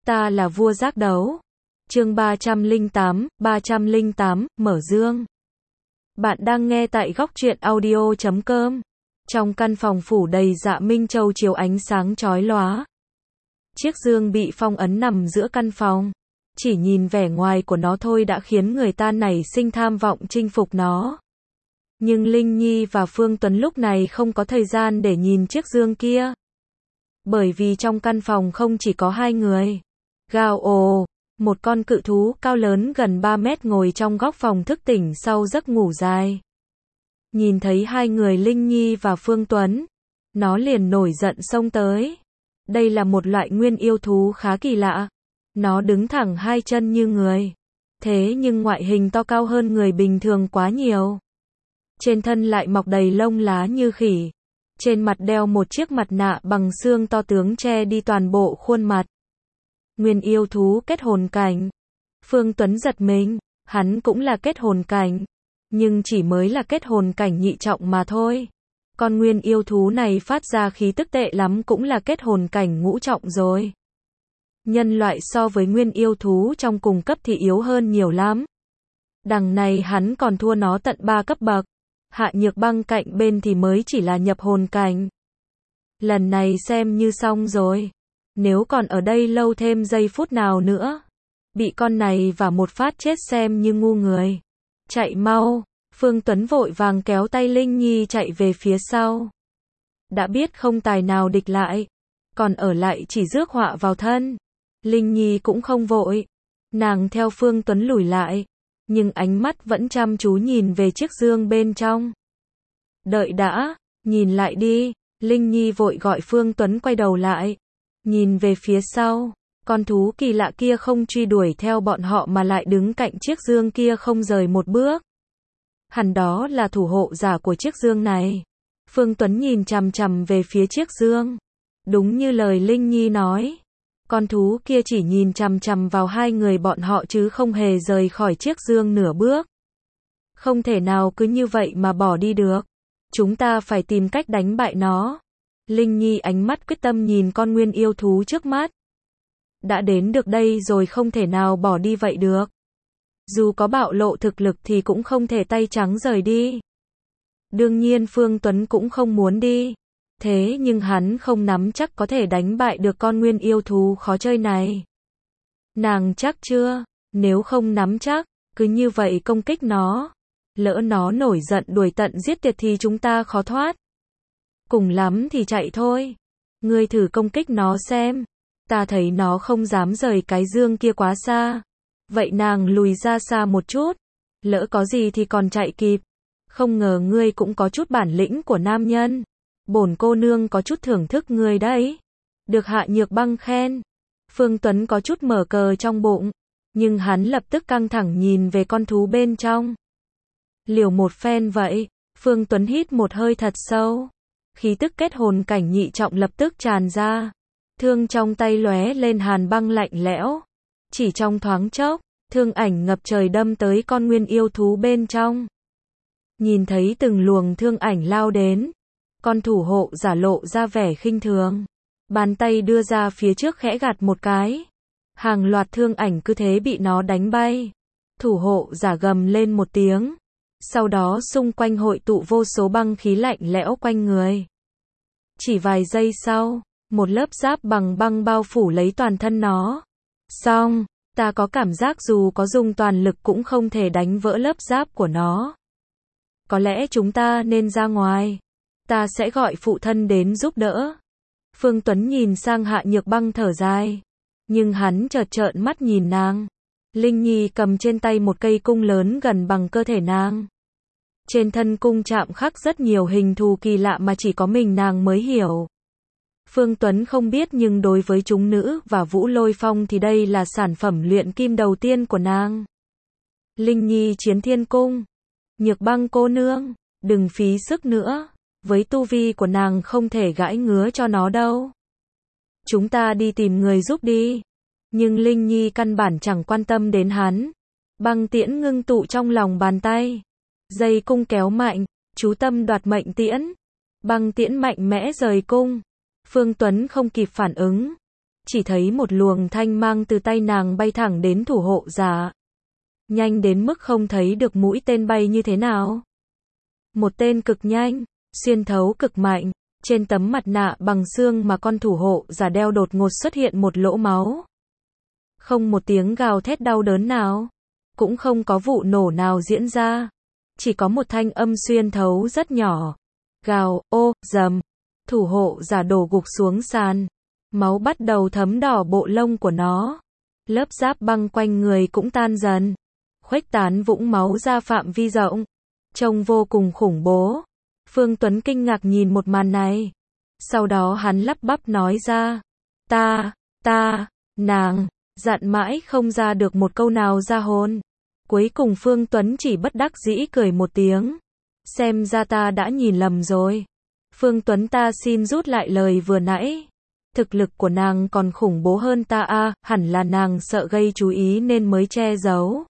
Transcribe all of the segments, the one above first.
Ta là vua giác đấu. Chương 308, mở dương. Bạn đang nghe tại góc truyện audio.com. Trong căn phòng phủ đầy dạ minh châu chiếu ánh sáng chói lóa. Chiếc dương bị phong ấn nằm giữa căn phòng. Chỉ nhìn vẻ ngoài của nó thôi đã khiến người ta nảy sinh tham vọng chinh phục nó. Nhưng Linh Nhi và Phương Tuấn lúc này không có thời gian để nhìn chiếc dương kia. Bởi vì trong căn phòng không chỉ có hai người. Gào ồ, một con cự thú cao lớn gần 3 mét ngồi trong góc phòng thức tỉnh sau giấc ngủ dài. Nhìn thấy hai người Linh Nhi và Phương Tuấn, nó liền nổi giận xông tới. Đây là một loại nguyên yêu thú khá kỳ lạ. Nó đứng thẳng hai chân như người. Thế nhưng ngoại hình to cao hơn người bình thường quá nhiều. Trên thân lại mọc đầy lông lá như khỉ. Trên mặt đeo một chiếc mặt nạ bằng xương to tướng che đi toàn bộ khuôn mặt. Nguyên yêu thú kết hồn cảnh. Phương Tuấn giật mình, hắn cũng là kết hồn cảnh. Nhưng chỉ mới là kết hồn cảnh nhị trọng mà thôi. Con nguyên yêu thú này phát ra khí tức tệ lắm cũng là kết hồn cảnh ngũ trọng rồi. Nhân loại so với nguyên yêu thú trong cùng cấp thì yếu hơn nhiều lắm. Đằng này hắn còn thua nó tận 3 cấp bậc. Hạ Nhược Băng cạnh bên thì mới chỉ là nhập hồn cảnh. Lần này xem như xong rồi. Nếu còn ở đây lâu thêm giây phút nào nữa, bị con này và một phát chết xem như ngu người. Chạy mau, Phương Tuấn vội vàng kéo tay Linh Nhi chạy về phía sau. Đã biết không tài nào địch lại, còn ở lại chỉ rước họa vào thân. Linh Nhi cũng không vội, nàng theo Phương Tuấn lùi lại, nhưng ánh mắt vẫn chăm chú nhìn về chiếc dương bên trong. Đợi đã, nhìn lại đi, Linh Nhi vội gọi Phương Tuấn quay đầu lại. Nhìn về phía sau, con thú kỳ lạ kia không truy đuổi theo bọn họ mà lại đứng cạnh chiếc dương kia không rời một bước. Hẳn đó là thủ hộ giả của chiếc dương này. Phương Tuấn nhìn chằm chằm về phía chiếc dương. Đúng như lời Linh Nhi nói. Con thú kia chỉ nhìn chằm chằm vào hai người bọn họ chứ không hề rời khỏi chiếc dương nửa bước. Không thể nào cứ như vậy mà bỏ đi được. Chúng ta phải tìm cách đánh bại nó. Linh Nhi ánh mắt quyết tâm nhìn con nguyên yêu thú trước mắt. Đã đến được đây rồi không thể nào bỏ đi vậy được. Dù có bạo lộ thực lực thì cũng không thể tay trắng rời đi. Đương nhiên Phương Tuấn cũng không muốn đi. Thế nhưng hắn không nắm chắc có thể đánh bại được con nguyên yêu thú khó chơi này. Nàng chắc chưa? Nếu không nắm chắc, cứ như vậy công kích nó. Lỡ nó nổi giận đuổi tận giết tuyệt thì chúng ta khó thoát. Cùng lắm thì chạy thôi. Ngươi thử công kích nó xem. Ta thấy nó không dám rời cái dương kia quá xa. Vậy nàng lùi ra xa một chút. Lỡ có gì thì còn chạy kịp. Không ngờ ngươi cũng có chút bản lĩnh của nam nhân. Bổn cô nương có chút thưởng thức ngươi đấy. Được Hạ Nhược Băng khen. Phương Tuấn có chút mở cờ trong bụng. Nhưng hắn lập tức căng thẳng nhìn về con thú bên trong. Liều một phen vậy. Phương Tuấn hít một hơi thật sâu. Khí tức kết hồn cảnh nhị trọng lập tức tràn ra. Thương trong tay lóe lên hàn băng lạnh lẽo. Chỉ trong thoáng chốc, thương ảnh ngập trời đâm tới con nguyên yêu thú bên trong. Nhìn thấy từng luồng thương ảnh lao đến. Con thủ hộ giả lộ ra vẻ khinh thường. Bàn tay đưa ra phía trước khẽ gạt một cái. Hàng loạt thương ảnh cứ thế bị nó đánh bay. Thủ hộ giả gầm lên một tiếng. Sau đó xung quanh hội tụ vô số băng khí lạnh lẽo quanh người. Chỉ vài giây sau, một lớp giáp bằng băng bao phủ lấy toàn thân nó. Xong, ta có cảm giác dù có dùng toàn lực cũng không thể đánh vỡ lớp giáp của nó. Có lẽ chúng ta nên ra ngoài. Ta sẽ gọi phụ thân đến giúp đỡ. Phương Tuấn nhìn sang Hạ Nhược Băng thở dài. Nhưng hắn chợt trợn mắt nhìn nàng. Linh Nhi cầm trên tay một cây cung lớn gần bằng cơ thể nàng. Trên thân cung chạm khắc rất nhiều hình thù kỳ lạ mà chỉ có mình nàng mới hiểu. Phương Tuấn không biết nhưng đối với chúng nữ và Vũ Lôi Phong thì đây là sản phẩm luyện kim đầu tiên của nàng. Linh Nhi chiến thiên cung. Nhược Băng cô nương, đừng phí sức nữa. Với tu vi của nàng không thể gãi ngứa cho nó đâu. Chúng ta đi tìm người giúp đi. Nhưng Linh Nhi căn bản chẳng quan tâm đến hắn. Băng tiễn ngưng tụ trong lòng bàn tay. Dây cung kéo mạnh, chú tâm đoạt mệnh tiễn. Băng tiễn mạnh mẽ rời cung. Phương Tuấn không kịp phản ứng. chỉ thấy một luồng thanh mang từ tay nàng bay thẳng đến thủ hộ giả. Nhanh đến mức không thấy được mũi tên bay như thế nào. Một tên cực nhanh, xuyên thấu cực mạnh, trên tấm mặt nạ bằng xương mà con thủ hộ giả đeo đột ngột xuất hiện một lỗ máu. Không một tiếng gào thét đau đớn nào, cũng không có vụ nổ nào diễn ra, chỉ có một thanh âm xuyên thấu rất nhỏ. Gào, ô, dầm, thủ hộ giả đổ gục xuống sàn, máu bắt đầu thấm đỏ bộ lông của nó. Lớp giáp băng quanh người cũng tan dần, khuếch tán vũng máu ra phạm vi rộng, trông vô cùng khủng bố. Phương Tuấn kinh ngạc nhìn một màn này. Sau đó hắn lắp bắp nói ra, nàng, dặn mãi không ra được một câu nào ra hồn. Cuối cùng Phương Tuấn chỉ bất đắc dĩ cười một tiếng. Xem ra ta đã nhìn lầm rồi. Phương Tuấn, ta xin rút lại lời vừa nãy. Thực lực của nàng còn khủng bố hơn ta a, hẳn là nàng sợ gây chú ý nên mới che giấu.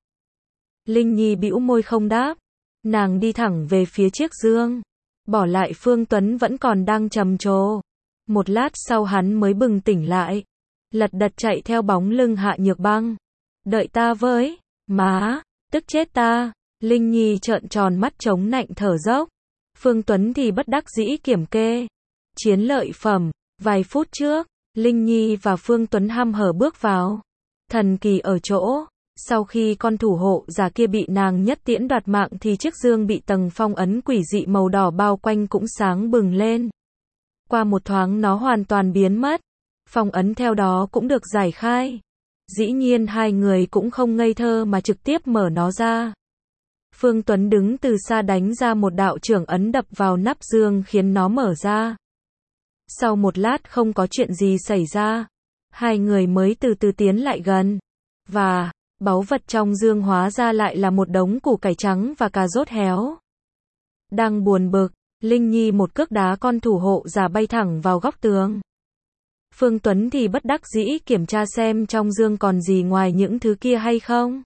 Linh Nhi bĩu môi không đáp. Nàng đi thẳng về phía chiếc giường, bỏ lại Phương Tuấn vẫn còn đang trầm trồ. Một lát sau hắn mới bừng tỉnh lại, lật đật chạy theo bóng lưng Hạ Nhược Băng. Đợi ta với, má, tức chết ta. Linh Nhi trợn tròn mắt chống nạnh thở dốc. Phương Tuấn thì bất đắc dĩ kiểm kê. Chiến lợi phẩm, vài phút trước, Linh Nhi và Phương Tuấn hăm hở bước vào. Thần kỳ ở chỗ, sau khi con thủ hộ giả kia bị nàng nhất tiễn đoạt mạng thì chiếc giường bị tầng phong ấn quỷ dị màu đỏ bao quanh cũng sáng bừng lên. Qua một thoáng nó hoàn toàn biến mất, phong ấn theo đó cũng được giải khai. Dĩ nhiên hai người cũng không ngây thơ mà trực tiếp mở nó ra. Phương Tuấn đứng từ xa đánh ra một đạo chưởng ấn đập vào nắp giường khiến nó mở ra. Sau một lát không có chuyện gì xảy ra, hai người mới từ từ tiến lại gần. Và báu vật trong giường hóa ra lại là một đống củ cải trắng và cà rốt héo. Đang buồn bực, Linh Nhi một cước đá con thủ hộ giả bay thẳng vào góc tường. Phương Tuấn thì bất đắc dĩ kiểm tra xem trong giường còn gì ngoài những thứ kia hay không.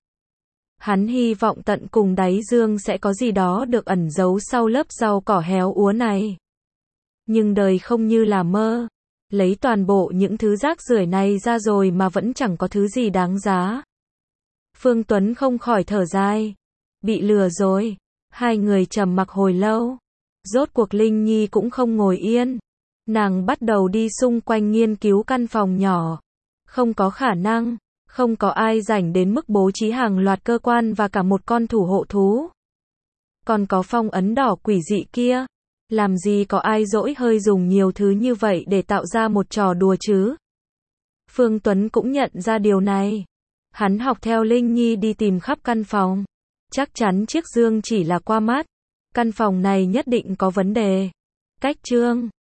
Hắn hy vọng tận cùng đáy giường sẽ có gì đó được ẩn giấu sau lớp rau cỏ héo úa này. Nhưng đời không như là mơ. Lấy toàn bộ những thứ rác rưởi này ra rồi mà vẫn chẳng có thứ gì đáng giá. Phương Tuấn không khỏi thở dài. Bị lừa rồi. Hai người trầm mặc hồi lâu. Rốt cuộc Linh Nhi cũng không ngồi yên. Nàng bắt đầu đi xung quanh nghiên cứu căn phòng nhỏ. Không có khả năng, không có ai rảnh đến mức bố trí hàng loạt cơ quan và cả một con thủ hộ thú. Còn có phong ấn đỏ quỷ dị kia. Làm gì có ai dỗi hơi dùng nhiều thứ như vậy để tạo ra một trò đùa chứ? Phương Tuấn cũng nhận ra điều này. Hắn học theo Linh Nhi đi tìm khắp căn phòng. Chắc chắn chiếc giường chỉ là qua mắt. Căn phòng này nhất định có vấn đề. Cách chương